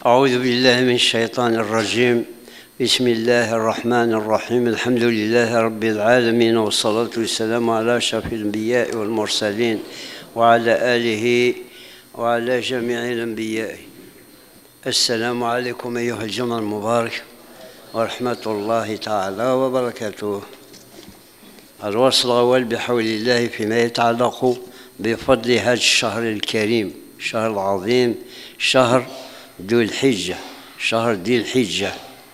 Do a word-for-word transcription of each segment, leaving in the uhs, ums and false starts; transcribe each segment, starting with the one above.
أعوذ بالله من الشيطان الرجيم. بسم الله الرحمن الرحيم. الحمد لله رب العالمين، والصلاة والسلام على أشرف الأنبياء والمرسلين وعلى آله وعلى جميع الأنبياء. السلام عليكم أيها الجمع المبارك ورحمة الله تعالى وبركاته. الوصل الأول بحول الله فيما يتعلق بفضل هذا الشهر الكريم، الشهر العظيم، شهر ذو الحجة، شهر ذي الحجة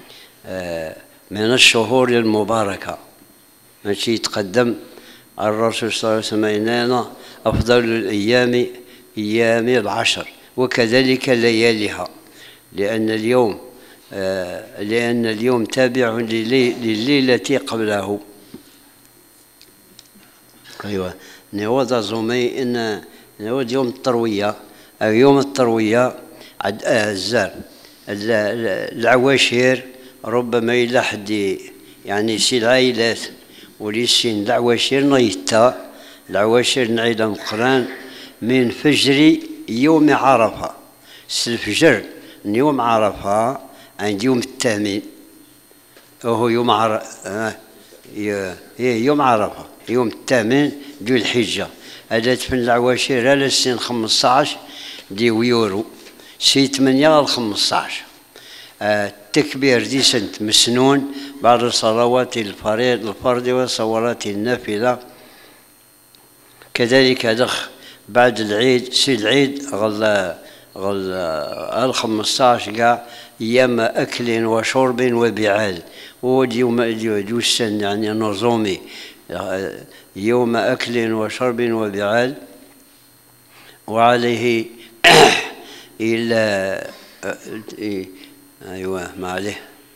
من الشهور المباركة. ماشي يتقدم الرسول صلى الله عليه وسلم إننا أفضل الأيام أيام العشر، وكذلك لياليها، لأن اليوم لأن اليوم تابع لليلة قبله. أيوة نوضع زومي إن نود يوم التروية أو يوم التروية عد الزار العواشر، ربما إلى حد يعني سي العائلات وليسين العواشر نيتا العواشر نعيد مقران من فجر يوم عرفة، الفجر يوم عرفة عند يوم الثامن، وهو يوم عرفة يوم عرفة يوم الثامن ذو الحجة. هذا تفن العواشر على السن خمسطاش دي ويورو سي ثمانية الخمسطاش. التكبير دي سنت مسنون بعد صلوات الفريض الفرض وصلوات النافلة. كذلك دخ بعد العيد سي العيد غل غل الخمسطاش كاع أيام أكل وشرب وبعاد، وديوم السن يعني نظامي يوم أكل وشرب وبعاد، وعليه إلى أيوة ما عليه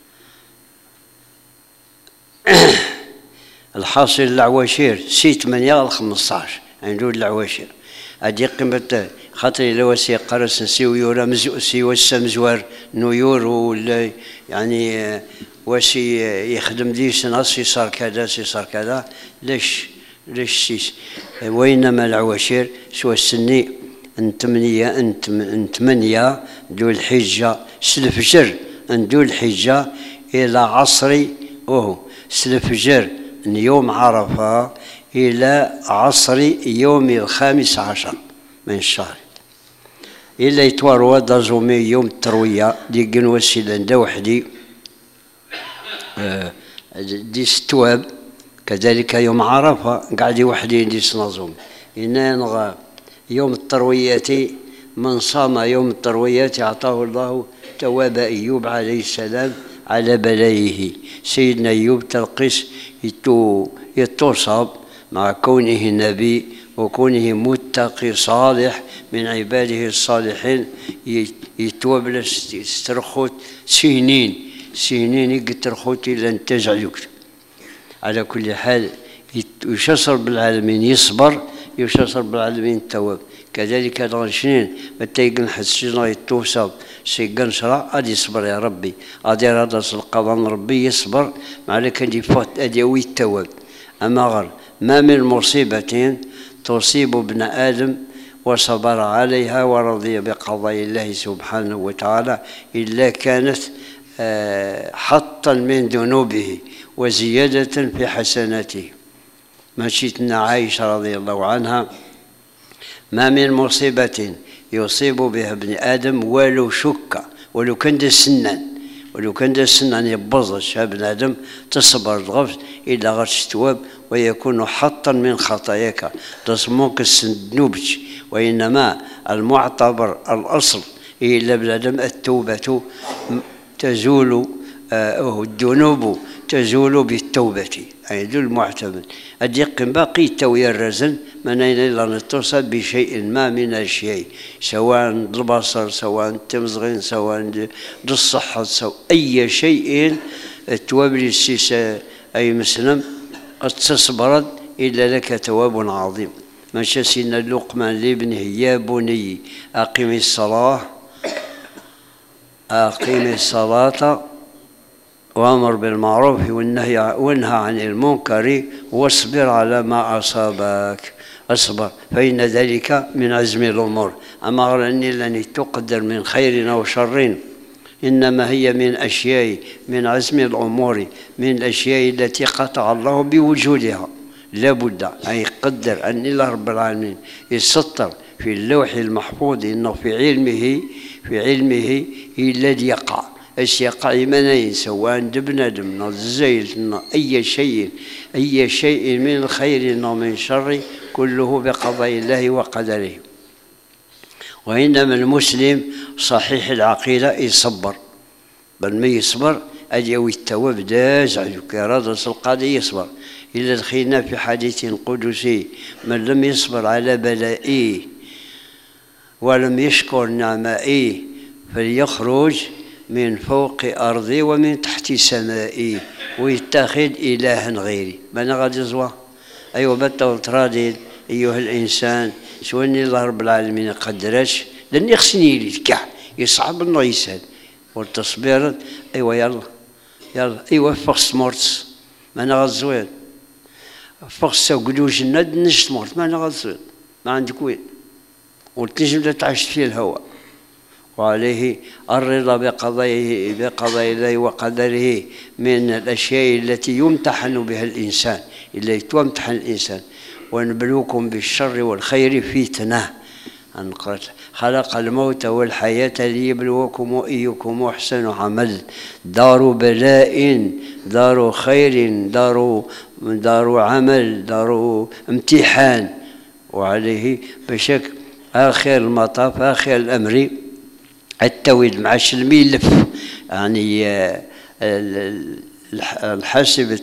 الحاصل العواشر سي ثمانية الخمسطاش عندو العواشر هادي قيمة خاطر إلا وسي قرص نسيو يورا مزو سي وسا مزوار نيور ولا يعني وسي يخدم ديس ناس صار كذا سي صار كذا ليش ليش سيس، وإنما العواشر سوى السني ان ثمانية ان ثمانية ذو الحجة سلفجر ان ذو الحجة إلى عصر وهو سلفجر يوم عرفة إلى عصر يوم الخامس عشر من الشهر، إلا يتواروا دازومي يوم التروية دي قنوة سيلندا وحدي آه دي ستواب. كذلك يوم عرفة قاعد وحدي دي سنظوم إن يوم التروية من صام يوم التروية أعطاه الله تواب أيوب عليه السلام على بلايه. سيدنا أيوب تلقيس يتصاب مع كونه نبي وكونه متقي صالح من عباده الصالحين، يتوب لسترخوت سنين سنين يقترخوت إلى أن تجعلك. على كل حال يشصر بالعالمين يصبر، يشصر بالعالمين التواب. كذلك هذا الشنين متى يقنحس شنو يتوصل سيقن شرع غادي يصبر يا ربي، غادي هذا القضاء ربي يصبر مع لك اللي فات أديوي التواب. أما غير ما من مصيبة تصيب ابن آدم وصبر عليها ورضي بقضاء الله سبحانه وتعالى إلا كانت حطا من ذنوبه وزيادة في حسناته. مشيتنا عائشة رضي الله عنها ما من مصيبة يصيب بها ابن آدم ولو شك ولو كان دا سنان ولو كان دا سنان يبضش ابن آدم تصبر الغفل إلا غش تواب ويكون حطا من خطاياك تصموك السنوبش. وإنما المعتبر الأصل إلا ابن آدم التوبة تزول آه الذنوب تزول بالتوبة، أي ذو المعتمد أديق باقي توي الرزن من أين إلا نتصل بشيء ما من الشيء، سواء البصر سواء التمزغين سواء الصحة سواء أي شيء توابل السيس أي مسلم تصبرد إلا لك تواب عظيم. مشى سيدنا لقمان لابنه يا بني أقم الصلاة أقم الصلاة وأمر بالمعروف والنهي وانهى عن المنكر واصبر على ما أصابك. أصبر فإن ذلك من عزم الأمور. أما غير أني لن تقدر من خير أو شر إنما هي من أشياء من عزم الأمور، من الأشياء التي قطع الله بوجودها. لا بد أن يقدر أن الله رب العالمين يسطر في اللوح المحفوظ إنه في علمه في علمه هي الذي يقع. اش يقع منين؟ سواء بنادم الزيت أي شيء أي شيء من الخير ومن الشر كله بقضاء الله وقدره. وإنما المسلم صحيح العقيدة يصبر، بل ما يصبر أجاوي التواب داز عليك رادس القاضي يصبر. إلا دخلنا في حديث قدسي: من لم يصبر على بلائي ولم يشكر نعمائي فليخرج من فوق أرضي ومن تحت سمائي ويتخذ إلها غيري. ما غادي زوا أيوا بطل ترادي أيها الإنسان سواني الله رب العالمين قدرش لن يخصني لي كاع يصعب انه يسهل والتصبير. ايوا يلا يلا ايوا فخس مورتس ما انا غزوين فخس قدوش الند نشت مورت ما انا غزوين ما عندك وين وتنجم لا تعيش في الهواء. وعليه الرضا بقضائه بقضاء الله وقدره من الاشياء التي يمتحن بها الانسان، التي تمتحن الانسان. ونبلوكم بالشر والخير فتنة. خلق الموت والحياة ليبلوكم وأيكم أحسن عمل. دار بلاء دار خير دار دار عمل دار امتحان. وعليه بشكل آخر المطاف آخر الأمر التويد مع الملف، يعني الحاسبة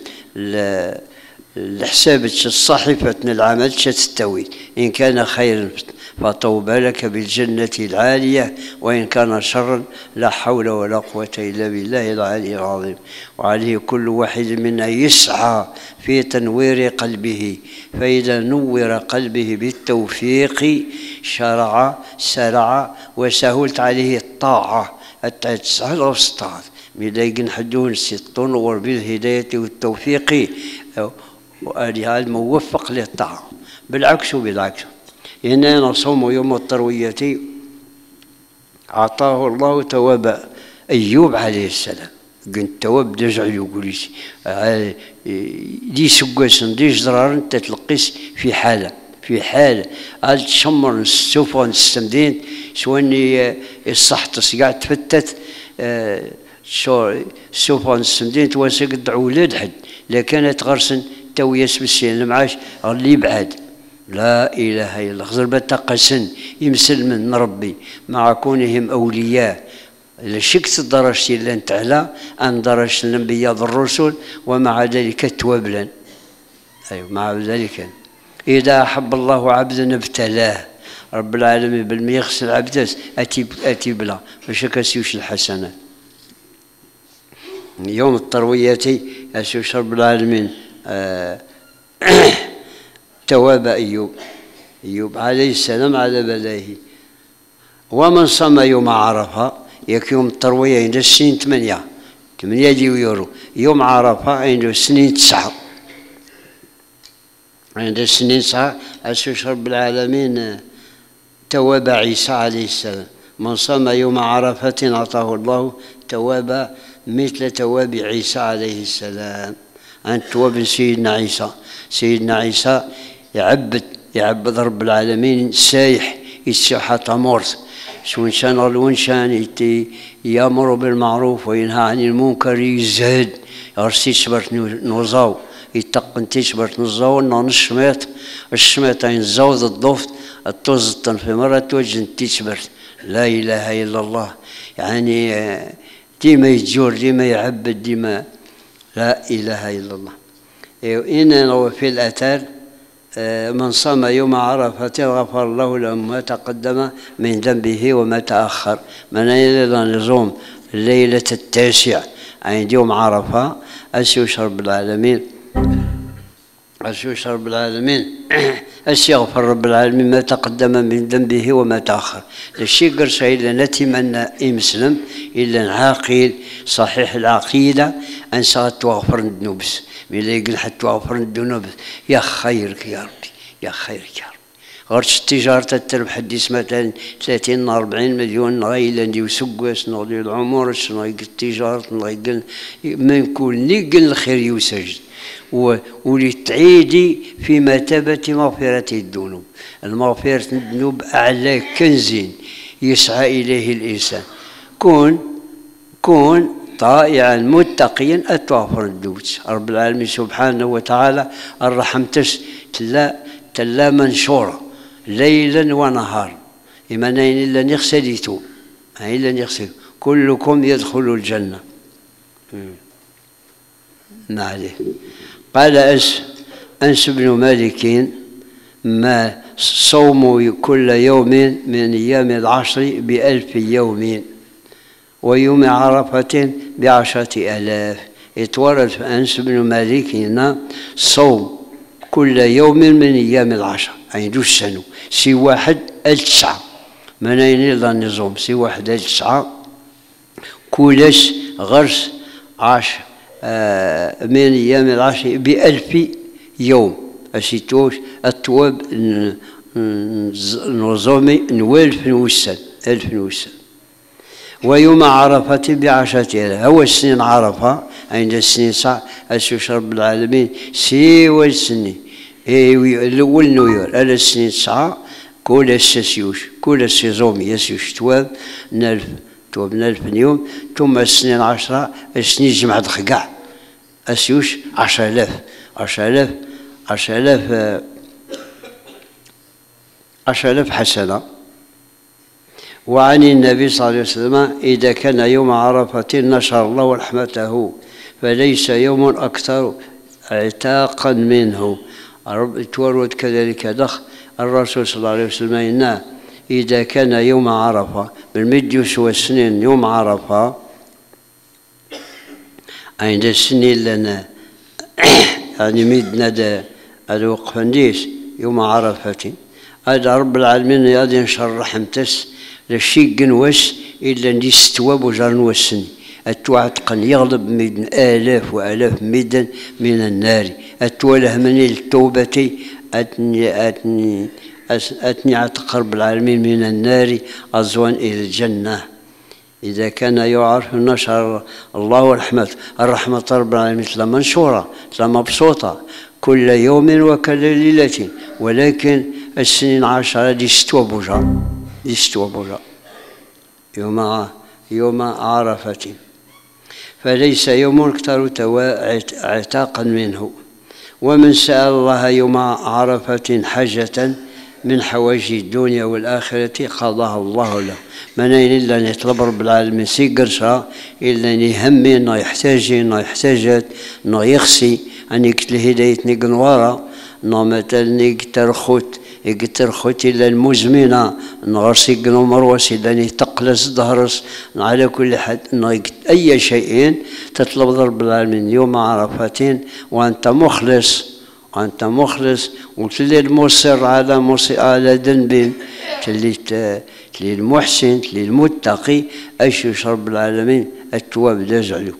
الحساب الصحيفة العمل تستوي. إن كان خيرا فطوبى لك بالجنة العالية، وإن كان شرا لا حول ولا قوة إلا بالله العلي العظيم. وعليه كل واحد منا يسعى في تنوير قلبه، فإذا نور قلبه بالتوفيق شرع سرع وسهلت عليه الطاعة التسهل والسطاعة. ملاقي حدون تنور بالهداية والتوفيق وآلها الموفق للطاعة. بالعكس وبالعكس إننا نصوم يوم التروية أعطاه الله تواب أيوب عليه السلام. قلت تواب دجع يقول دي سقاسن دي جدرار أنت تلقيس في حالة في حالة قال تشمر السوفة نستمدين سواني الصح تسقع تفتت شو السوفة نستمدين تواسق دعو ولاد حد لكانت غرسن تو يسبسين المعاش اللي بعد. لا إله إلا الله. خزر بتقسن يمسل من ربي مع كونهم أولياء لشكت درجتي لن تعلى أن درجة الأنبياء الرسل ومع ذلك توابلا. أيوة مع ذلك إذا أحب الله عبدا ابتلاه رب العالمين بالميغسل عبدس أتي أتي بلا مشاك سيوش الحسنات. يوم التروية أسوش رب العالمين آه تواب أيوب أيوب عليه السلام على بلائه. ومن صام يوم عرفة يك يوم التروية عند السنين ثمانية ثمانية ديو يورو. يوم عرفة عند السنين تسعة عند السنين تسعة أسوش رب العالمين تواب عيسى عليه السلام. من صام يوم عرفة أعطاه الله تواب مثل تواب عيسى عليه السلام. عن تواب سيدنا عيسى. سيدنا عيسى يعبد يعبد رب العالمين سايح يسيح تمورت شو إنسان الونشان يأمر بالمعروف وينهى عن المنكر يزهد يرسي شبرت نوزاو يتقن تشبرت نوزاو نشميت الشميت ينزاوض الضفت التوز في مرة توجن تشبرت. لا إله إلا الله. يعني ديما يتجور ديما يعبد ديما لا إله إلا الله. إننا في الأثر من صام يوم عرفة غفر الله له ما تقدم من ذنبه وما تأخر. من أيضا نزوم الليلة التاسع عند يوم عرفة أسيوش رب العالمين أسيوش رب العالمين أسيغفر رب العالمين ما تقدم من ذنبه وما تأخر. الشيء قرص إلا نتمنى يمسلم إلا عاقل صحيح العقيدة أن ستغفر الذنوب. ملي يقول حتى توفر الذنوب يا خيرك يا ربي يا خيرك يا ربي. غير التجارة تربح حديث مثلا ثلاثين أربعين مليون نغيل نديو سكواس نغيل العمر نغيل التجارة نغيل من كل نيقل الخير يسجد ولتعيدي في مرتبة مغفرة الذنوب. المغفرة الذنوب أعلى كنز يسعى إليه الإنسان. كون كون طائعا متقيا أتوافر الدوت. رب العالمين سبحانه وتعالى الرحم تس تلا تلا منشورة ليلا ونهارا إيمانين إلا نغسليتو إلا نغسل كلكم يدخل الجنة. ما عليه. قال أنس أنس بن مالك ما صوموا كل يوم من أيام العشر بألف يوم ويوم عرفة بعشرة آلاف. اتورد في أنس بن مالك هنا صوم كل يوم من أيام العشر يعني دوش سنو سي واحد التسعة منين إلا النظام سي واحد التسعة كلش غرس عشر آه من أيام العشر بألف يوم أسيتوش التواب نظامي نوالف نوسن ألف نوسن. ويوم عرفة بعشرة آلاف هو السنين عرفة عند السنين صح أسوش رب العالمين سيوى السنين الأول نوير على السنين تسعة كل السيوش كل السيزومي يسيوش تواب نلف تواب نلف يوم ثم السنين عشرة السنين جمع دخقع أسيوش عشرة آلاف عشرة آلاف عشرة آلاف عشرة آلاف حسنة. وعن النبي صلى الله عليه وسلم إذا كان يوم عرفة نشر الله رحمته فليس يوم أكثر عتاقا منه. تورد كذلك دخ الرسول صلى الله عليه وسلم إن إذا كان يوم عرفة بالمديوس والسنين يوم عرفة عند السنين لنا يعني ميدنا دا الوقف نديس يوم عرفة هذا رب العالمين يادي نشر رحمتس لشي قنوس إلا نديس تواب وجار نوسني التوعتقن يغلب ميدن آلاف وآلاف ميدن من النار التوله من التوبة أتني أتني أتني عتق رب العالمين من النار أزوان إلى الجنة. إذا كان يعرف نشر الله رحمة الرحمة رب العالمين مثل منشورة مثل مبسوطة كل يوم وكل ليلة ولكن السنين عشرة دي ستوى بوجا دي ستوى بوجا يوم يوم عرفة فليس يوم أكثر عتاقا منه. ومن سأل الله يوم عرفة حاجة من حوائج الدنيا والآخرة قضاها الله له. منين إلا يطلب رب العالمين سي قرشا إلا يهمي إنه يحتاج إنه يحتاجت إنه يخسي أن يكتل هداية نقنوارا إنه مثلا يكترخوت يكترخوت إلا المزمنة إنه غرسي قنو مروس إلا تقلس ظهرس على كل حد إنه أي شيء تطلب رب العالمين يوم عرفة وأنت مخلص وأنت مخلص وتلي المصر على مصر على ذنب تلي تلي المحسن تلي المتقي أشوش رب العالمين التواب داز عليكم.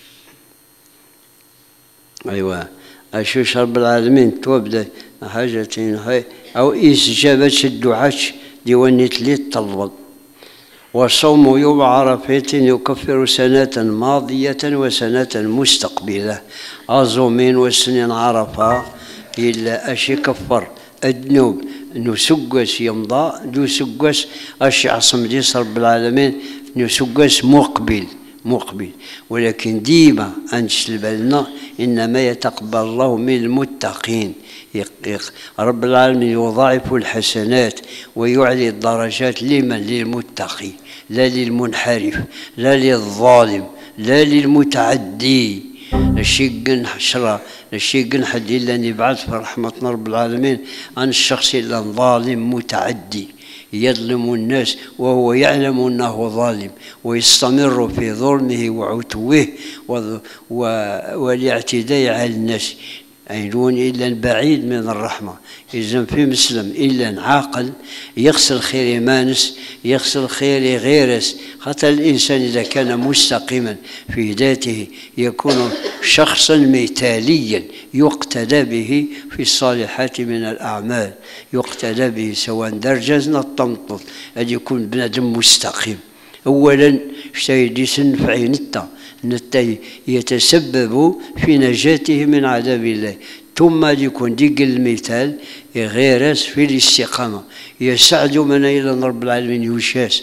أيوة أشوش رب العالمين التواب داز حاجة هاي أو إستجابة الدعاء ديواني تلي طلب. والصوم يوم عرفة يكفر سنة ماضية وسنة مستقبلة. عظومين والسنين عرفة إلا أشي كفر الذنوب نسقس يمضى دو سقس أشي عصم ديس رب العالمين نسقس مقبل مقبل. ولكن ديما أنشل بالنا إنما يتقبل الله من المتقين. رب العالمين يضاعف الحسنات ويعلي الدرجات لمن للمتقي لا للمنحرف لا للظالم لا للمتعدي. الشيء حشرة الشيء حد إلا أن يبعث في رحمة رب العالمين عن الشخص إلا ظالم متعدي يظلم الناس وهو يعلم أنه ظالم ويستمر في ظلمه وعتوه والاعتداء على الناس. أيدون إلا بعيد من الرحمة. إذا في مسلم إلا عاقل يغسل خير مانس يغسل خير غيرس. حتى الإنسان إذا كان مستقيما في ذاته يكون شخصا مثاليا يقتدى به في الصالحات من الأعمال، يقتدى به سواء درجزنا الطمطط أن يكون بنادم مستقيم. أولا شتايدي سنفع نتا نتا يتسبب في نجاته من عذاب الله، ثم يكون ديك المثال غيرس في الاستقامة يسعد من إلى رب العالمين يشاس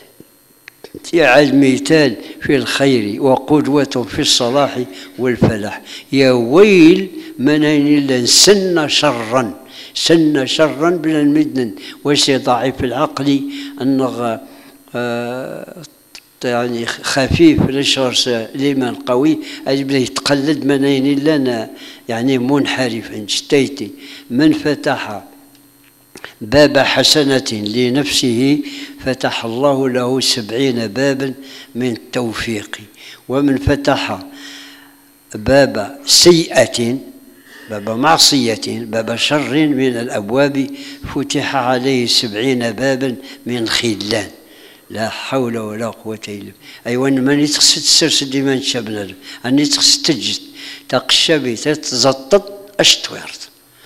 يعد مثال في الخير وقدوة في الصلاح والفلاح. يا ويل من إلا سن شرا سن شرا بلا المدن وسي ضعيف العقل أنه آه يعني خفيف للشرس لمن قوي أجبله يتقلد من أين لنا يعني منحرفا. شتيتي من فتح باب حسنة لنفسه فتح الله له سبعين بابا من التوفيق، ومن فتح باب سيئة باب معصية باب شر من الأبواب فتح عليه سبعين بابا من خذلان. لا حول ولا قوة إلا بالله. أيوة من تخص تسرس ديما نشابنا أني تخص تجد تقشبي تزطط أشتويرت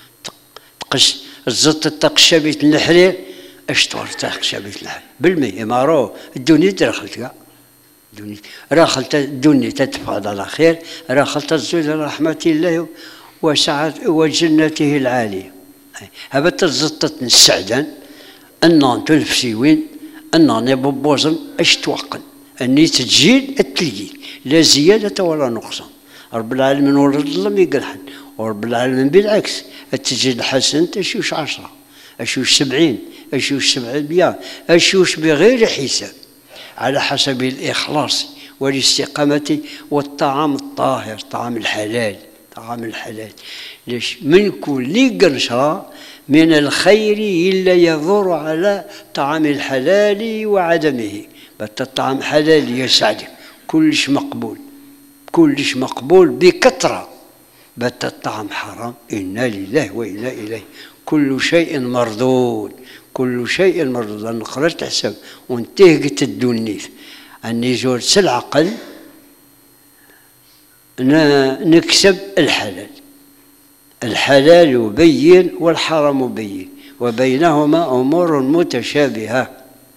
تقش الزط تقشبي النحرير أشتوير تقشبي النحرير بالمي إمارو الدنيا دخلت كاع الدنيا راخلت الدنيا تتفاضل على خير راخلت الزول رحمة الله وسعة وجنته العالية. هذا تزطت السعدان أن تنفسي وين أنني ببوزن أش توقن أني تجيل التلقي لا زيادة ولا نقصان. رب العالمين ولد الله ما يقلحن، ورب العالمين بالعكس التجيل الحسن أشوش عشرة أشوش سبعين أشوش سبعين مية أشوش بغير حساب على حسب الإخلاص والاستقامة والطعام الطاهر طعام الحلال طعام الحلال. ليش من كل قرشة من الخير إلا يضر على طعام الحلال وعدمه. بات الطعام حلال يسعدك كلش مقبول كلش مقبول بكثرة. بات الطعام حرام إنا لله وإنا إليه كل شيء مردود كل شيء مردود. أنا قررت حساب وانتهقت الدنيث أني جورت العقل نكسب الحلال. الحلال يبين والحرام يبين وبينهما أمور متشابهة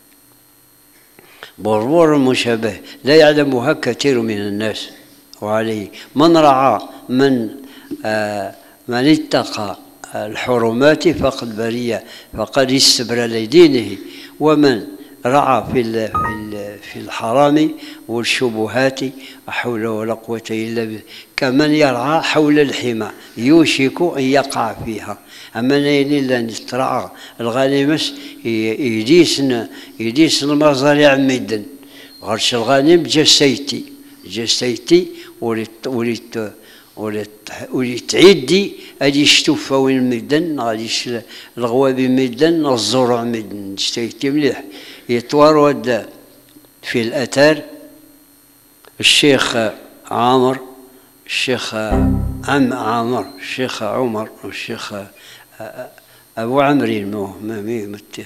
برور مشابه لا يعلمها كثير من الناس. وعليه من رعى من آه من اتقى الحرمات فقد بريء فقد استبرى لدينه، ومن رعى في في الحرام والشبهات لا حول ولا قوة إلا بالله كمن يرعى حول الحمى يوشك أن يقع فيها. أما نيني لا نترعى الغانمس يديس يديس المزارع ميدن غرش الغانم جسيتي جسيتي ولت ولت ولت ولتعدي غادي يشتوفا وين ميدن غادي الغوابي ميدن الزروع ميدن جسيتي مليح يتورد في الأثر. الشيخ عامر الشيخ عم عامر الشيخ عمر والشيخ أبو عمرين مو مامي متيخ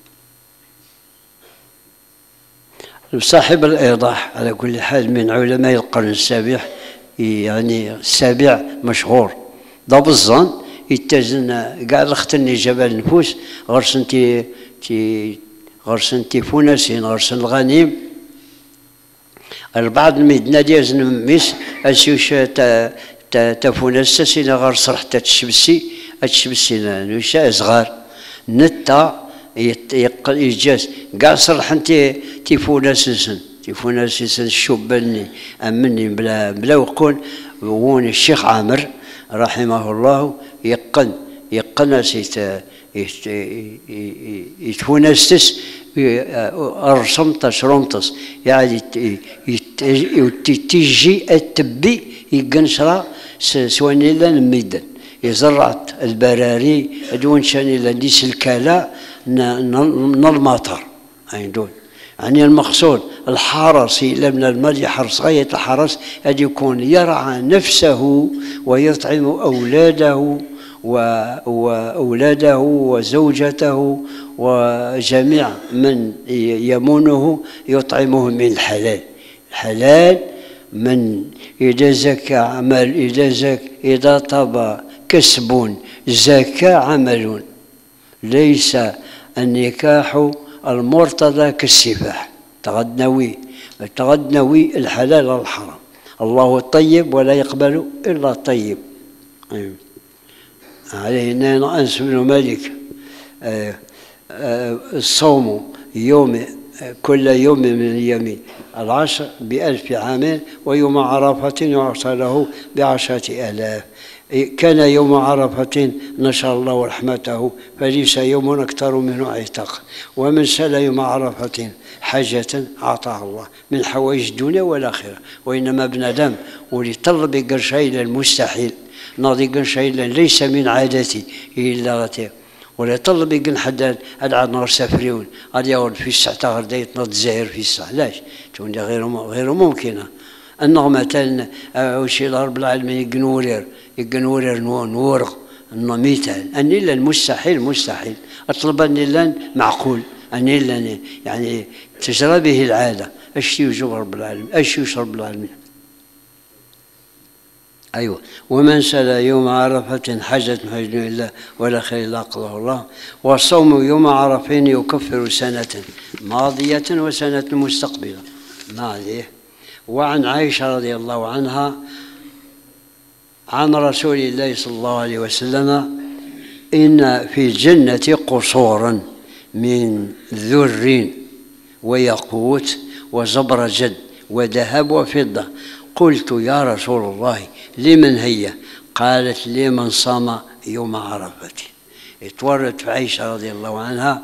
صاحب الإيضاح على كل حال من علماء القرن السابع يعني السابع مشهور ضب الظن يتزن قاع لختني جبل النفوس غرسن تي تي غرسن تيفوناسين غرسن الغنيم البعض المدينة ديال ميس أسيوش تفوناسين غرس رح تتشبسي أتشبسي نوشا صغار نتا يجاز قاع صرحن تيفوناسين تيفوناسين شوبني أمني بلا بلا وقون وون الشيخ عامر رحمه الله يقن يقن سيت يتفونستس أرسمتس رمتس يعني تيجي التبي يقنشرا سواني لان ميدان يزرعت البراري ادون شاني لان ديس الكالا من المطر عندون يعني المقصود الحرس إلا من المال يحرص غاية الحرس أن يكون يرعى نفسه ويطعم أولاده وأولاده وزوجته وجميع من يمونه يطعمهم من الحلال. الحلال من إذا زكى عمل إذا زك إذا طاب كسب زكى عمل، ليس النكاح المرتضى كالسفاح. تغدنوي تغدنوي الحلال والحرام. الله طيب ولا يقبل إلا طيب. علينا أنس بن مالك الصوم يوم كل يوم من اليمين العشر بألف عام، ويوم عرفة يعطى له بعشرة آلاف. كان يوم عرفة نشر الله رحمته، فليس يوم أكثر منه عتق. ومن سأل يوم عرفة حاجة أعطاها الله من حوائج الدنيا والآخرة. وإنما بنادم ولطلب قرشي إلى المستحيل ناضي قرشي ليس من عادتي إلا غتير، ولا طلب يقول حد العاد نهار سافريون غادي يولد في الساعة تاع غدا يتنض الجزائر في الساعة، لاش تولي غير غير ممكنة. أنه مثلا وشي رب العالمين يقنورير يقنورير نورغ مثال أني لن مستحيل مستحيل أطلب أني لن معقول أني لن يعني تجرى به العادة. أش يوجب رب العالمين أش يوجب رب العالمين. أيوة. ومن سأل يوم عرفة حاجة حج الله ولا خير إلا قضاه الله. والصوم يوم عرفين يكفر سنة ماضية وسنة مستقبلة. ما عليه. وعن عائشة رضي الله عنها عن رسول الله صلى الله عليه وسلم إن في الجنة قصورا من ذر وياقوت وزبرجد وذهب وفضة. قلت يا رسول الله لمن هي؟ قالت لمن صام يوم عرفة. اتورت في عائشة رضي الله عنها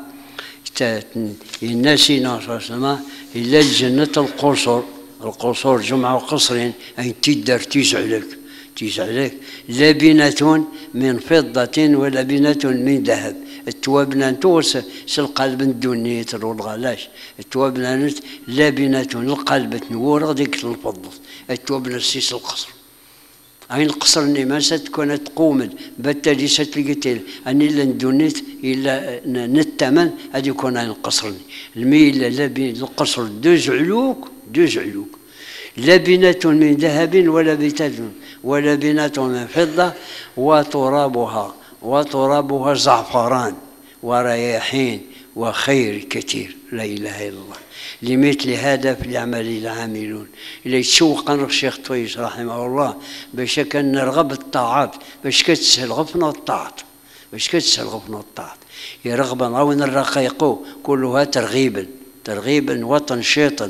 الناس ناصر إلا الجنة القصر القصور جمعة وقصرين أي تدر تسعلك تسعلك لبنة من فضة ولبنة من ذهب. التوابنا توس القلب الدنيا ترول غلاش التوابنا لبنة القلب تنور غديك الفضة التوابنا السيس القصر. عين القصر اني ما ستكون تقومد بالتالي ستلقيتيل اني لن دونيت الا نتمن هذه يكون عين القصر الميل لبن القصر دوز علوك دوز علوك لبنة من ذهب ولبنة ولبنة من فضة وترابها وترابها زعفران ورياحين وخير كثير. لا إله إلا الله. لمثل هذا فليعمل العاملون. إلى يتشوقنا الشيخ طويس رحمه الله باش كان نرغب الطاعات باش كتسهل غفنا الطاعات باش كتسهل غفنا الطاعات يرغبا عاون الرقيق كلها ترغيبا ترغيبا وتنشيطا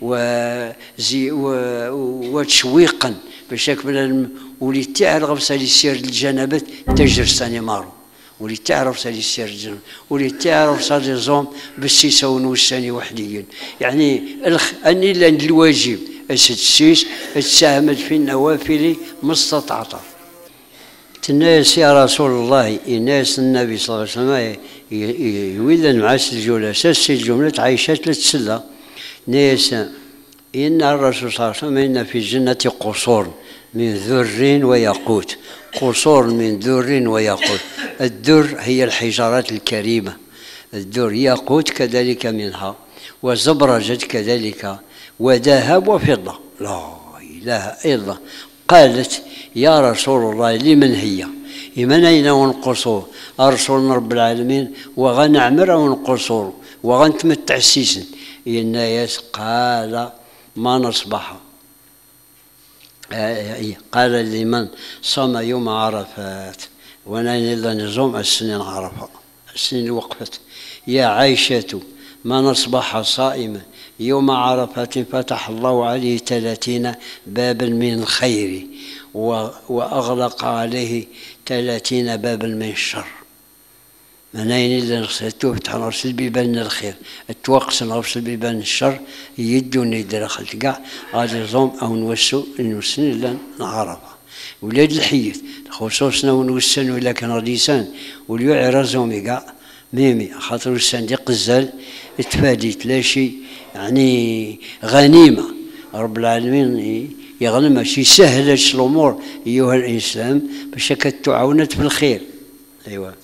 وزي وتشويقا باش يكمل ولي تعرف سالي سير الجنابات تجر ساني مارو ولي تعرف سالي سير الجنابات ولي تعرف سالي زوم بالسيسة ونوساني وحديا. يعني الخ اني لان الواجب السيس تساهمت في النوافل ما استطعت. الناس يا رسول الله الناس النبي صلى الله عليه وسلم يولد معاس الجولة اساس الجملة عايشة تتسلى ناس إن الرسول صلى الله عليه وسلم إن في الجنة قصور من ذر وياقوت. قصور من ذر وياقوت. الذر هي الحجارات الكريمة الذر ياقوت كذلك منها وزبرجد كذلك وذهب وفضة. لا إله إلا الله. قالت يا رسول الله لمن هي؟ لمن أين ونقصور أرسلنا رب العالمين وغنعمر ونقصور وغنتمتع السيسن الناس. قال ما نصبح قال لمن صام يوم عرفات وانا الا نزوم السنين عرفه السنين وقفت. يا عائشة ما نصبح صائما يوم عرفة فتح الله عليه ثلاثين بابا من الخير وأغلق عليه ثلاثين بابا من الشر. منين اللي نغسلتو فتح نغسل بيبان الخير التوقس نغسل بيبان الشر يدوني داخل كاع غادي زوم او نوسو نوسن الا نعرفها. ولاد الحيث خصوصنا ونوسن ولا كان غاديسان وليو عرزهم كاع ميمي خاطر السندي قزال تفادي تلاشي يعني غنيمة رب العالمين يغنم ماشي سهلش الأمور أيها الإنسان باش كتعاونت في الخير. أيوة.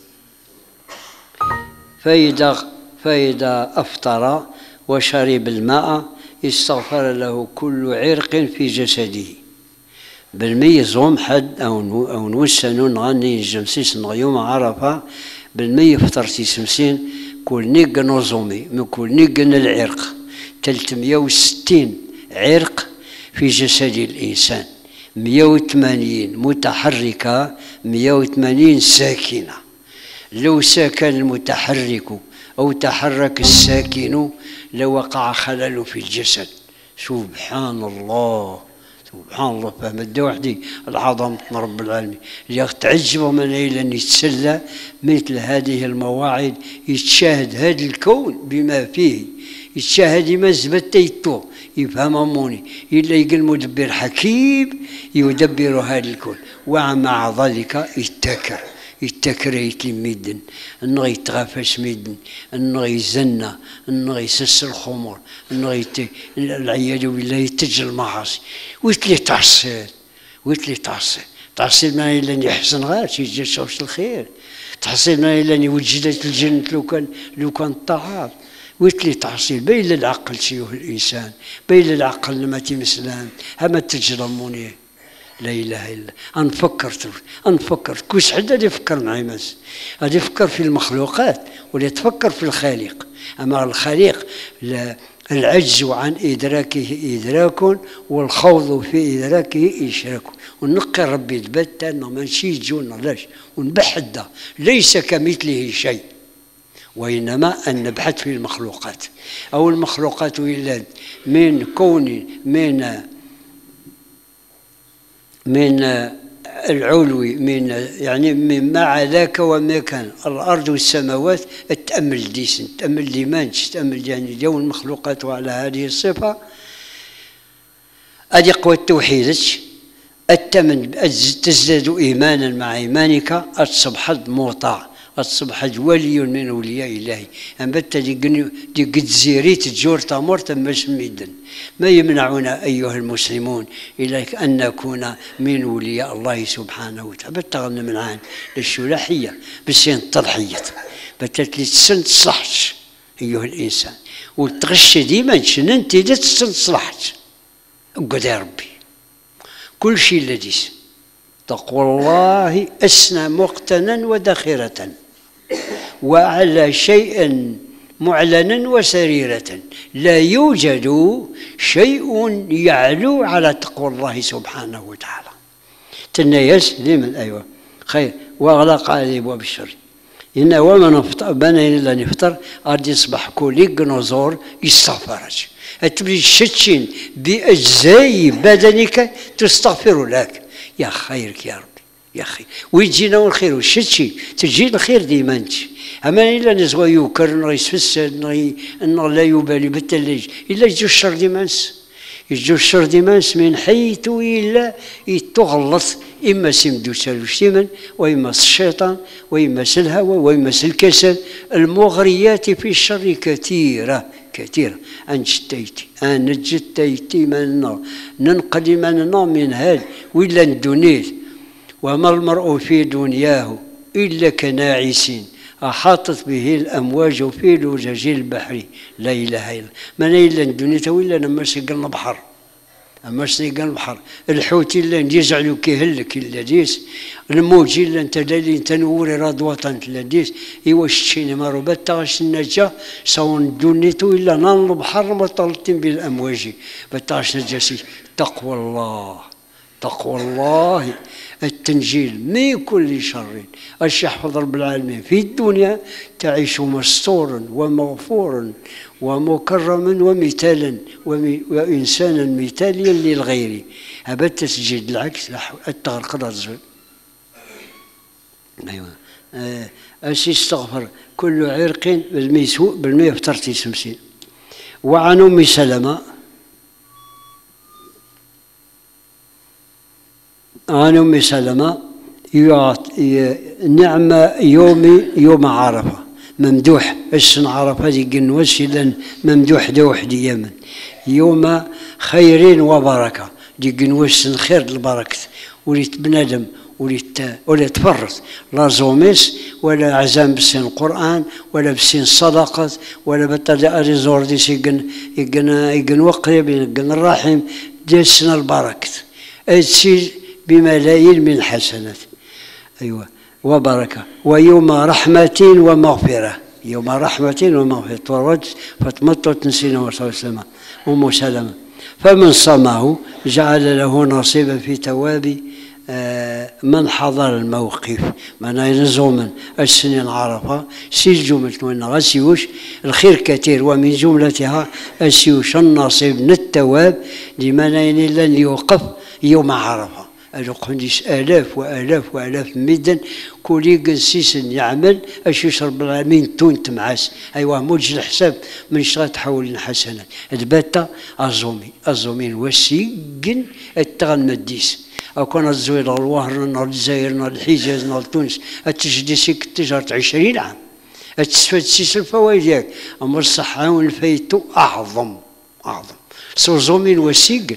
فإذا فإذا أفطر وشرب الماء استغفر له كل عرق في جسده. بالمي زوم حد أو أو نوسنون نغني جمسيس يوم عرفة بالمي فطرتي سمسين كل نيق نظمي من كل نيق العرق ثلاثمائة وستين عرق في جسد الإنسان، مئة وثمانين متحركة، مئة وثمانين ساكنة. لو سكن المتحرك أو تحرك الساكن لوقع خلل في الجسد. سبحان الله سبحان الله. فهم وحدي العظمة رب العالمين اللي تعجب من إلى يتسلى مثل هذه المواعظ، يتشاهد هذا الكون بما فيه، يتشاهد ما زبتيتو يفهم موني إلا يقول مدبر حكيم يدبر هذا الكون. ومع ذلك يتكر يتكر يتلميدن انه يتغافش ميدن انه يزنى انه يسس الخمر انه يت... العياذ بالله يتج المعاصي. ويتلي تعصيل ويتلي تعصيل تعصيل ما الا يحسن غاش يجي شوش الخير، تحصيل ما الا وجدت الجنة لو كان لو كان الطعام. ويتلي تعصيل بين العقل شيوه الانسان، بين العقل لما تمسلان هما تجرموني. لا اله الا الله. نفكر نفكر كوش حد غادي يفكر معايا ماس غادي يفكر في المخلوقات ولا يتفكر في الخالق. اما الخالق لا العجز عن ادراكه ادراك والخوض في ادراكه اشراك. ونقي ربي يثبت انه ماشي يجونا لاش ونبحث ليس كمثله شيء، وإنما أن نبحث في المخلوقات أو المخلوقات ولاد من كون من من العلوي من يعني مما علاك وما كان الأرض والسماوات. التأمل ديسن تأمل ديمانش تأمل يعني جو المخلوقات وعلى هذه الصفة. هذه قوة التوحيد التمن تزداد إيمانا مع إيمانك أتصبح مطاع أتصبح ولي من أولياء الله. أما دي دي قد زيريت تجور تامور تمش ميدن. ما يمنعنا أيها المسلمون إلى أن نكون من أولياء الله سبحانه وتعالى. بتغنى من عين للشلاحية بسين التضحية بتتلي تسن تصلحش أيها الإنسان وتغش ديما شننت إذا تسن تصلحش. أقعد يا ربي كل شيء لديس تقوى الله أسنى مقتنا وذخيرة وعلى شيء معلنا وسريرة. لا يوجد شيء يعلو على تقوى الله سبحانه وتعالى. تنيس لمن أيوة خير وأغلق على أبواب الشر. إن ومن نفطر بنا إلا نفطر غادي يصبح كوليك نزور يستغفرك. أتبري شتشين بأجزاء بدنك تستغفر لك. يا خيرك يا ربي يا خير ويجينا الخير وشتشي تجي الخير ديما انت. اما الا نزوى يوكر نغي يسفسد نغي لا يبالي بالتلج الا يجو الشر ديمانس يجو الشر ديمانس من حيث الا يتغلط اما سمدو سالوشتيمن واما الشيطان واما الهوى واما الكسل. المغريات في الشر كثيره كثيرة. أن جتيتي أن جتيتي من ننقل من من هذا وإلا ندونيت. وما المرء في دنياه إلا كناعس أحاطت به الأمواج في لجج البحر. لا إله إلا من إلا ندونيت وإلا نما سيقلنا البحر أما سيقلنا البحر. الحوت إلا يجعلوا كيهلك إلا ديس الموج إلا أنت دالي تنوري رضوة لديس إيوا شتشيني مروبات تغش النجاة سون دونيتو إلا نان البحر مطلتين بالأمواج بتغش نجاسي. تقوى الله تقوى الله التنجيل من كل شر. اش يحفظ رب العالمين في الدنيا تعيش مستورا ومغفورا ومكرما ومثالا وإنسانا مثاليا للغير. هذا تسجيل العكس التغرق الرجل. ايوه اش يستغفر كل عرق بالميسوء بالمية فترتي سمسين. وعن ام سلمة عن ام سلمة نعم يوم يوم عرفه ممدوح السن عرفة دي قنوس لأن ممدوح دا وحد يمن يوم خير وبركة دي قنوس خير البركة وليت بنادم وليت ولا تفرط لا زوميس ولا عزام بسين القرآن ولا بسين صدقة ولا بطل ريزور دي سيقن يقن يقن وقريب يقن الرحيم دي السنة البركة تسير بملايين من الحسنات أيوة وبركة ويوم رحمة ومغفرة يوم رحمة ومغفرة تورجت فتمطت نسينا ورسول السلام أم سلمة فمن صامه جعل له نصيبا في تواب من حضر الموقف من ينزو من السنين عرفة سيل جملة وإن غسيوش الخير كثير ومن جملتها أسيوش النصيب من التواب لمن لن يوقف يوم عرفة القنديس آلاف وآلاف وآلاف مدن كولي قنسيس يعمل أش يشرب العالمين تون تمعاس أيوة موج الحساب من شغل تحول الحسنات البتة الزومي الزومين وسيقن التغن مديس أو كان الزوير الوهر نار الجزائر نار الحجاز نار تونس التجديسي تجارة عشرين عام التسفات سيس الفوائد ياك أما الصحة والفايتو أعظم أعظم سو زومين وسيقن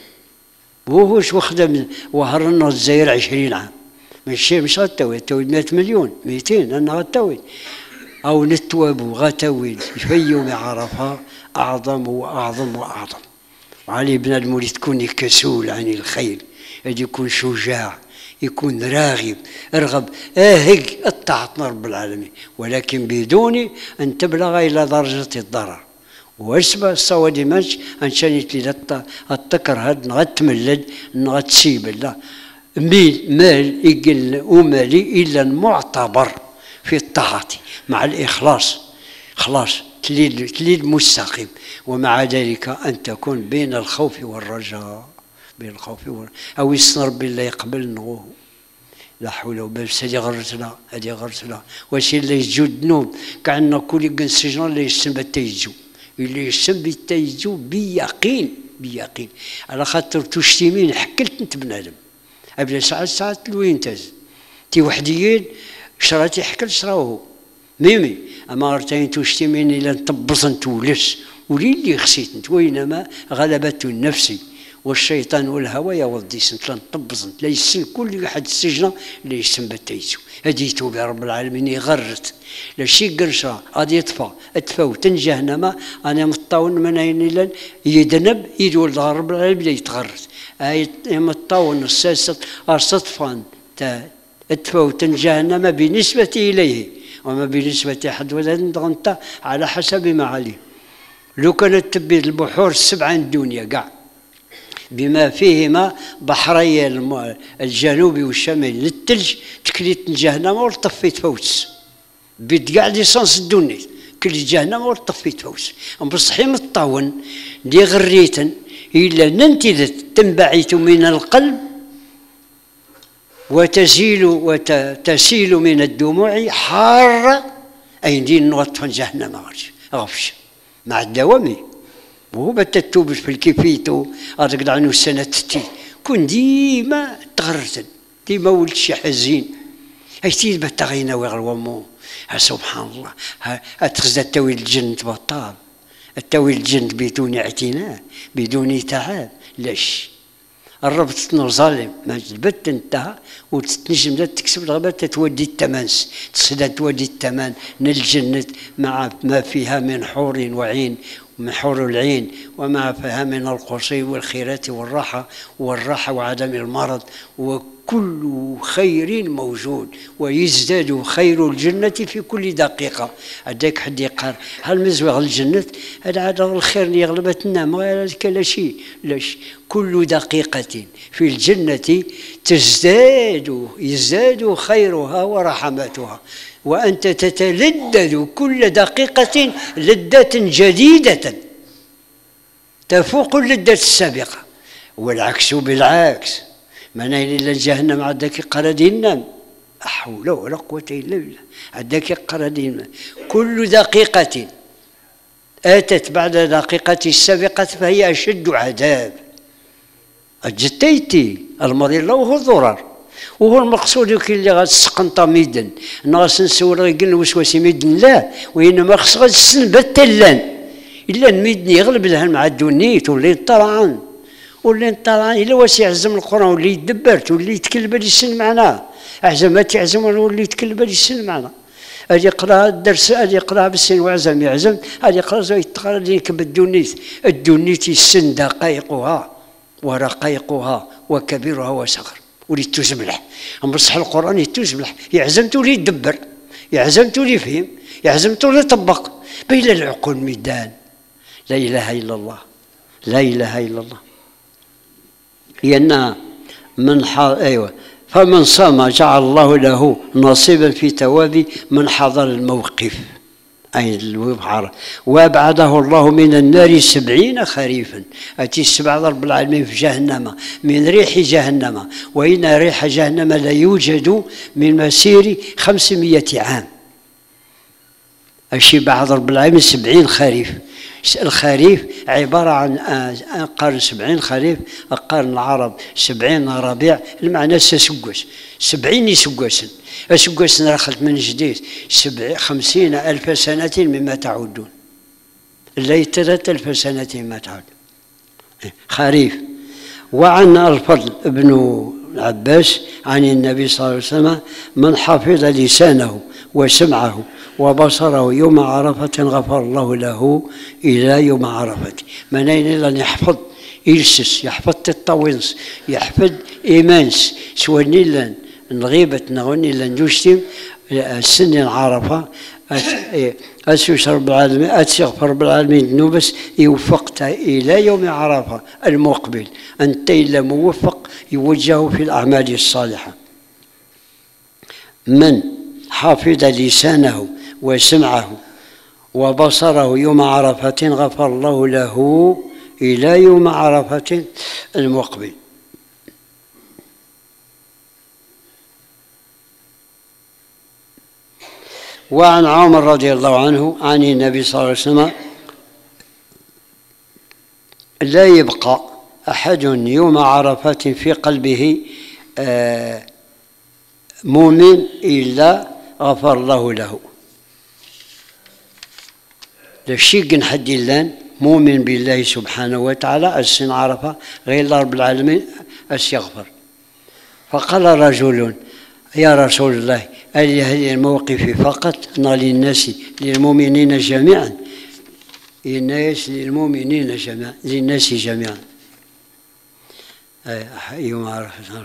وهوش وخدم وهرنا الجزائر عشرين عام ماشي مش غتاوي التوي مئة مليون مئتين أنا غتاوي أو نتوابو غتاوي في يوم عرفة أعظم وأعظم وأعظم وعلي بنادم اللي تكون كسول عن الخير يجي يكون شجاع يكون راغب ارغب اهج الطاعة رب العالمين ولكن بدون أن تبلغ إلى درجة الضرر واسبا الصوادي ماش انشانيت لي التكر هاد نغتملد نغتسيب لا ميل مال يقل ومالي الا معتبر في الطاعة مع الاخلاص خلاص تليد تليد مستقيم ومع ذلك ان تكون بين الخوف والرجاء بين الخوف والرجاء او يصنر بالله يقبل نغوه لا حول ولا قوة هذه غرتنا هذه غرتنا واش اللي يجود نوم كأن كل قنسجن اللي يسمى تيجو اللي يسمى تيجو بيقين بيقين على خاطر تشتمين حكلت انت بنادم قبل ساعات ساعات لوين تاز تي وحديين شراتي حكل شراوه ميمي اما رتين تشتمين الى تبصن تولس ولي اللي خسيت انت وينما غلبت النفسي والشيطان والهوى يا ولدي سنت لن طبزنت لا يسن كل واحد السجنه اللي يسمى بتيتو هديتو برب العالمين يغرت لا شي قرشه غادي يطفى اتفاو تنجهنما انا مطاون من عين لن يدنب يدول رب العالمين يتغرت اي مطاون الساسه صدفا اتفاو تنجهنما بالنسبه اليه وما بالنسبه احد ولا على حسب ما عليه لو كانت تبي البحور السبعه الدنيا كاع بما فيهما بحري الجنوبي والشمالي للثلج تكليت جهنم ورطفيت فوس بيت كاع ليسانس الدنيا كل جهنم ورطفيت فوس بصحي مطاون دي غريتا الا ننتذت تنبعث من القلب وتزيل وتسيل من الدموع حاره اي دين نغطفا جهنم غفش مع الدوامي وهو بتتوب في الكيفيتو أرقد عنه السنة تتي كون ديما تغرتن ديما ولد شي حزين هايتي بتغينا ويغلومو سبحان الله أتخزى التوي الجن بطال التوي الجن بدون اعتناء بدون تعب لاش الرب تنو ظالم ما جبت انتهى وتتنجم لا تكسب الغابة تودي التمانس تصدى تودي التمان للجنة مع ما فيها من حور وعين من حور العين وما فيها من القصي والخيرات والراحة والراحة وعدم المرض وكل خير موجود ويزداد خير الجنة في كل دقيقة هذاك حد يقال هل مزوغ الجنة هذا عاد الخير اللي يغلبتنا ما لا شيء لاش كل دقيقة في الجنة تزداد يزداد خيرها ورحمتها وأنت تتلذذ كل دقيقة لذة جديدة تفوق اللذة السابقة والعكس بالعكس من إلى جهنم عدك قردين لا حول ولا قوة إلا بالله عدك قردين كل دقيقة آتت بعد دقيقة السابقة فهي أشد عذاب أجتيتي المريض له ضرر وهو المقصود كي اللي غتسقنطا ميدن ناس نسول غير الوسواس ميدن لا وانما خص غتسن بتلان الا ميدن يغلب لها مع الدنيت واللي طلعان واللي طلعان الا واش يعزم القران واللي يدبرت واللي يتكلم يسن معنا اعزم ما تعزم واللي يتكلم يسن معنا اجي يقرا الدرس اجي يقرا بالسن وعزم يعزم اجي يقرا زي يتقرا ليك بالدنيت الدنيت يسن دقائقها ورقائقها وكبيرها وصغر ولي تزملح بصح القران يتزملح يعزمت ولي يدبر يعزمت ولي يفهم يعزمت ولي يطبق بين العقول ميدان لا اله الا الله لا اله الا الله لأنها من حاضر أيوة فمن صام جعل الله له نصيبا في ثواب من حضر الموقف أي البحر وأبعده الله من النار سبعين خريفا أتي السبع رب العالمين في جهنم من ريح جهنم وإن ريح جهنم لا يوجد من مسير خمسمائة عام أشي بعد رب العالمين سبعين خريف الخريف عبارة عن قرن سبعين خريف قرن العرب سبعين ربيع المعنى سسقوس سبعين يسقوسن أسقوسن رخلت من جديد سبع خمسين ألف سنة مما تعودون اللي ثلاثة ألف سنة مما تعودون خريف. وعن الفضل بن عباس عن النبي صلى الله عليه وسلم من حفظ لسانه وسمعه وبصره يوم عرفة غفر الله له إلى يوم عرفة. من أين لن يحفظ يلسس يحفظ الطوينس يحفظ إيمانس سواني لن الغيبة نغني لن يجتم السن عرفة أسوس رب العالمين أتسغف رب العالمين ذنوبس يوفقت إلى يوم عرفة المقبل أنت إلا موفق يوجه في الأعمال الصالحة. من حفظ لسانه وسمعه وبصره يوم عرفة غفر الله له إلى يوم عرفة المقبل. وعن عمر رضي الله عنه عن النبي صلى الله عليه وسلم لا يبقى أحد يوم عرفة في قلبه مؤمن إلا غفر الله له. لشيء حد اللان مؤمن بالله سبحانه وتعالى السن عرفة غير الله رب العالمين أسيغفر. فقال رجل يا رسول الله ألي هذه الموقف فقط للناس للمؤمنين جميعا؟ الناس للمؤمنين جميعا للناس جميعا يوم عرفة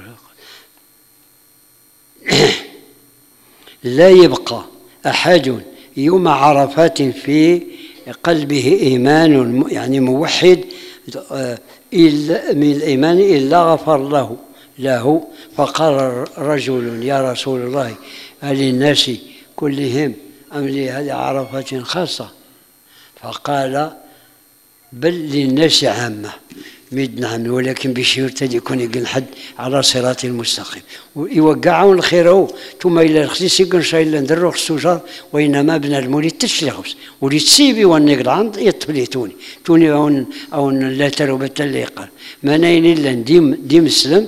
لا يبقى أحد يوم عرفات في قلبه إيمان يعني موحد إلا من الإيمان إلا غفر له له. فقال رجل يا رسول الله هل للناس كلهم أم لهذه عرفات خاصة؟ فقال بل للناس عامة مدنا ولكن بشرط يكون يقن حد على صراط المستقيم ويوقعون الخير ثم الى الخسيس يقن شيء الا ندرو السجار وانما بنا المولد تشلغوس ولي تسيبي ونقل عند يطفلي توني توني او او لا تروبه اللي قال ما ناين الا ديم ديم السلم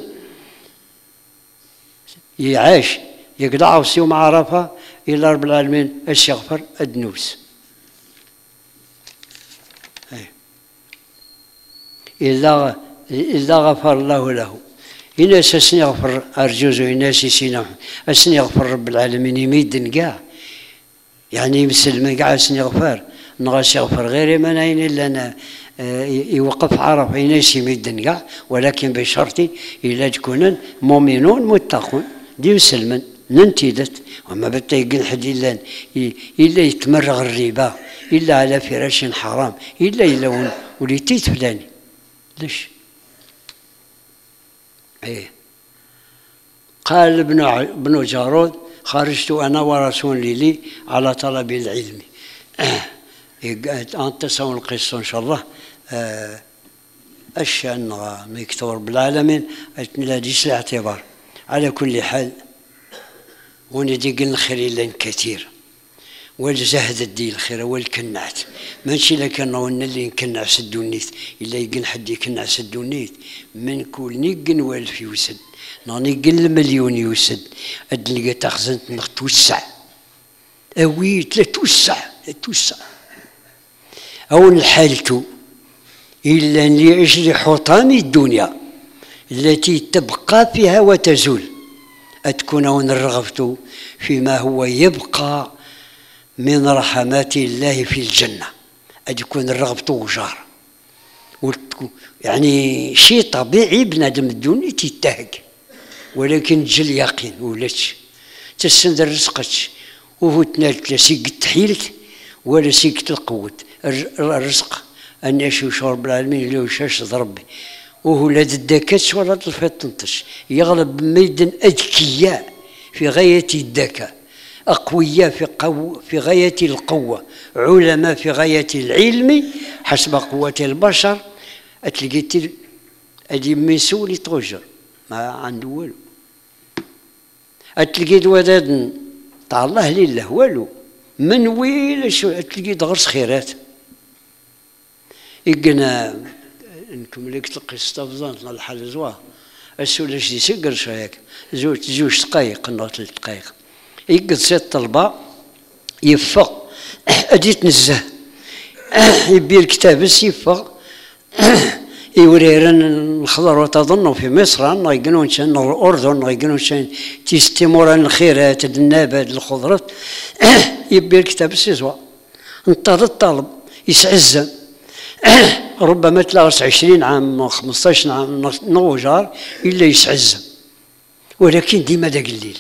يعاش يقلع يوم عرفه الى رب العالمين اش يغفر الدنوس إلا إلا غفر الله له. هنا أساسا يغفر أرجوز الناس سينا أساسا يغفر رب العالمين يميدن كاع يعني مسلم كاع أساسا يغفر نغاس يغفر غير ما ناين إلا أنا يوقف عرفة يناس يميدن كاع ولكن بشرط إلا تكون مؤمنون متقون دي مسلمن ننتدت وما بتيقن حد إلا إلا يتمرغ الربا إلا على فراش حرام إلا إلا وليتيت فلاني ليش؟ ايه قال ابن ابن جارود خرجت انا ورسول لي على طلب العلم. انت تسوي القصه ان شاء الله اه الشان مكتور بالعالمين لا ديش الاعتبار. على كل حال وندي قلنا خير لنا كثير والزهد ديال الخير والكنعت ماشي الا كان رونا اللي نكنعس الدونيت الا يقن حد يكنعس الدونيت من كل نيقن والف يوسد ناني قن المليون يوسد ادلقى تخزنت نخ توسع اوي لا توسع توسع او الحالتو الا لاجل حطام الدنيا التي تبقى فيها وتزول أتكون ونرغبت فيما هو يبقى من رحمات الله في الجنة أتكون الرغبة وجار يعني شيء طبيعي بنادم الدنيا تيتهق ولكن جل يقين ولاتش تسند رزقتش وهو تنالت لا سيقت حيلك ولا سيقت القوت الرزق أن يشو شرب العالمين لو شاش ضربي وهو لا الدكاتش ولا الفطنطش يغلب ميدان أذكياء في غاية الذكاء أقوياء في, قو في غاية القوة علماء في غاية العلم حسب قوة البشر أتلقيت أدي مسؤول توجر ما عنده والو أتلقيت وداد تاع الله لله والو من ويل شو أتلقيت غرس خيرات إقنا انكم ليك تلقي استفزان الحال زوا السؤال شي سكر شايك زوج جوج دقايق نو ثلاث دقايق يقد ست طلبه يفق ادي تنزه يبي الكتاب يفق يوريرن الخضر وتظنوا في مصر أن يقولون شان الأردن يقولون شان تستمرن الخيرات النبات الخضرات يبي الكتاب يسوى انتظر الطالب يسعزم ربما تلاقص عشرين عام خمسطاش عام نوجار إلا يسعزم ولكن ديما داك الليل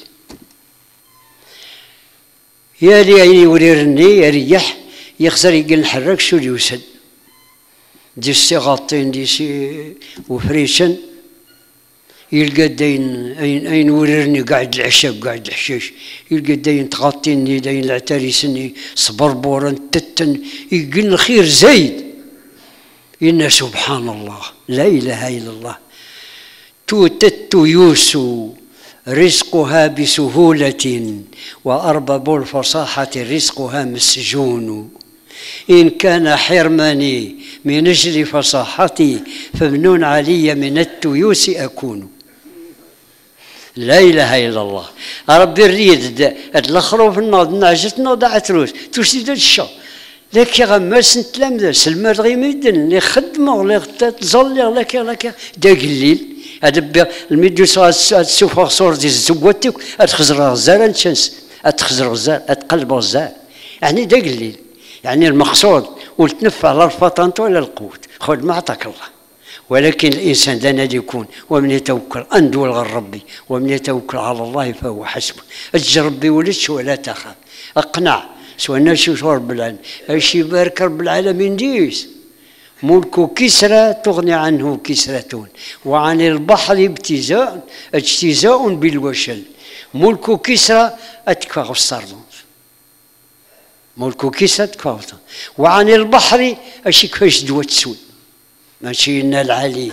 يا لي عيني يوريرني يريح يخسر يقل نحرك شو يوسد دي سي غاطين دي سي وفريشن يلقى داين اين اين وررني قاعد العشاء قاعد الحشيش يلقى داين تغطيني داين العتاريسني صبربورن تتن يقل الخير زايد إن سبحان الله لا إله إلا الله توتت يوسو رزقها بسهولة وأرباب الفصاحة رزقها مسجون إن كان حرماني من أجل فصاحتي فمنون علي من التيوس أكون لا إله إلا الله ربي الريد الأخروف النوض نعجتنا ضاعت روس تسيد الشا لكن غماس نتلامذا سلمى غيميدن اللي خدمه اللي تظلي لك لك داك الليل هذا الميدوس تشوف صور ديال زواتك تخزر غزال تشنس تخزر غزال تقلب غزال يعني داك الليل يعني المقصود والتنفع على الفطن ولا القوت خذ ما عطاك الله ولكن الانسان دانا يكون ومن يتوكل اندول غير ربي ومن يتوكل على الله فهو حسبه اجرب بولدش ولا تخاف اقنع سواء نشوف رب العالمين ايش يبارك رب العالمين ديس ملك كسرى تغني عنه كسرة وعن البحر ابتزاء اجتزاء بالوشل ملك كسرى اتكفى الصردون ملك كسرى تكفى وعن البحر اش كفاش دوا تسود ماشي إن العلي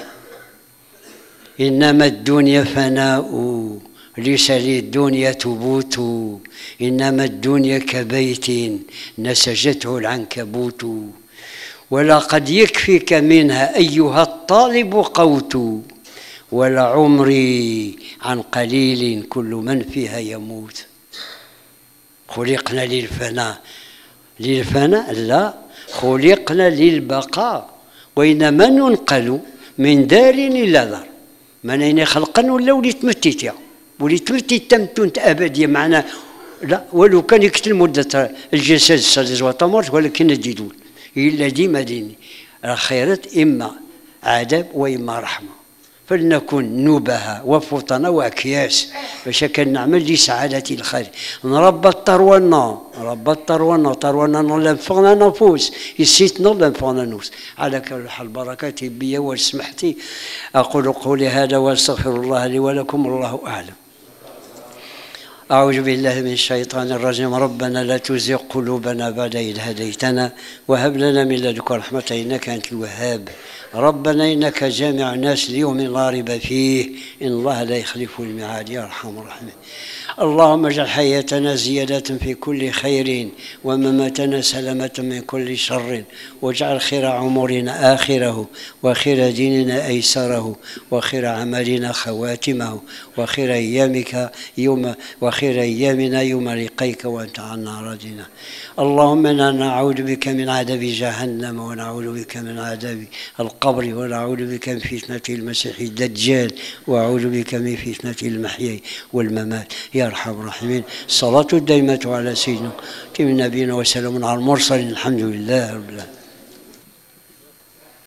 إنما الدنيا فناء ليس للدنيا تبوت إنما الدنيا كبيت نسجته العنكبوت ولقد يكفيك منها أيها الطالب قوت ولا عمري عن قليل كل من فيها يموت خلقنا للفناء للفناء لا خلقنا للبقاء وإنما ننقل من دار إلى دار من أين خلقا ولا وليت تمتيتيا وليت تمتيت تمتونت أبدية معنا لا ولو كان يكتل مدة الجسد السادس وطمرت ولكن الجدول إلا ديما ديني الخيرات إما عذاب وإما رحمة فلنكن نبهة وفطنة وأكياس باش كان نعمل لسعادة الخير نربى الطرونا نربى الطرونا طرونا ننفعنا نفوس يسيتنا ننفعنا نفوس على كل حال بركاتي بي وسمحتي أقول قولي هذا واستغفر الله لي ولكم الله أعلم. أعوذ بالله من الشيطان الرجيم ربنا لا تزغ قلوبنا بعد إذ هديتنا وهب لنا من لدنك رحمة إنك أنت الوهاب ربنا إنك جامع الناس ليوم لا ريب فيه إن الله لا يخلف الميعاد يا أرحم الراحمين. اللهم اجعل حياتنا زيادة في كل خير ومماتنا سلامة من كل شر، واجعل خير عمرنا آخره، وخير ديننا أيسره، وخير عملنا خواتمه، وخير أيامك يوم وخير أيامنا يوم لقيك وأنت عنا راضنا. اللهم إنا نعوذ بك من عذاب جهنم، ونعوذ بك من عذاب القبر، ونعوذ بك من فتنة المسيح الدجال، وأعوذ بك من فتنة المحيا والممات يا أرحم الراحمين. الصلاة الدائمة على سيدنا نبينا وسلام على المرسلين، الحمد لله رب العالمين.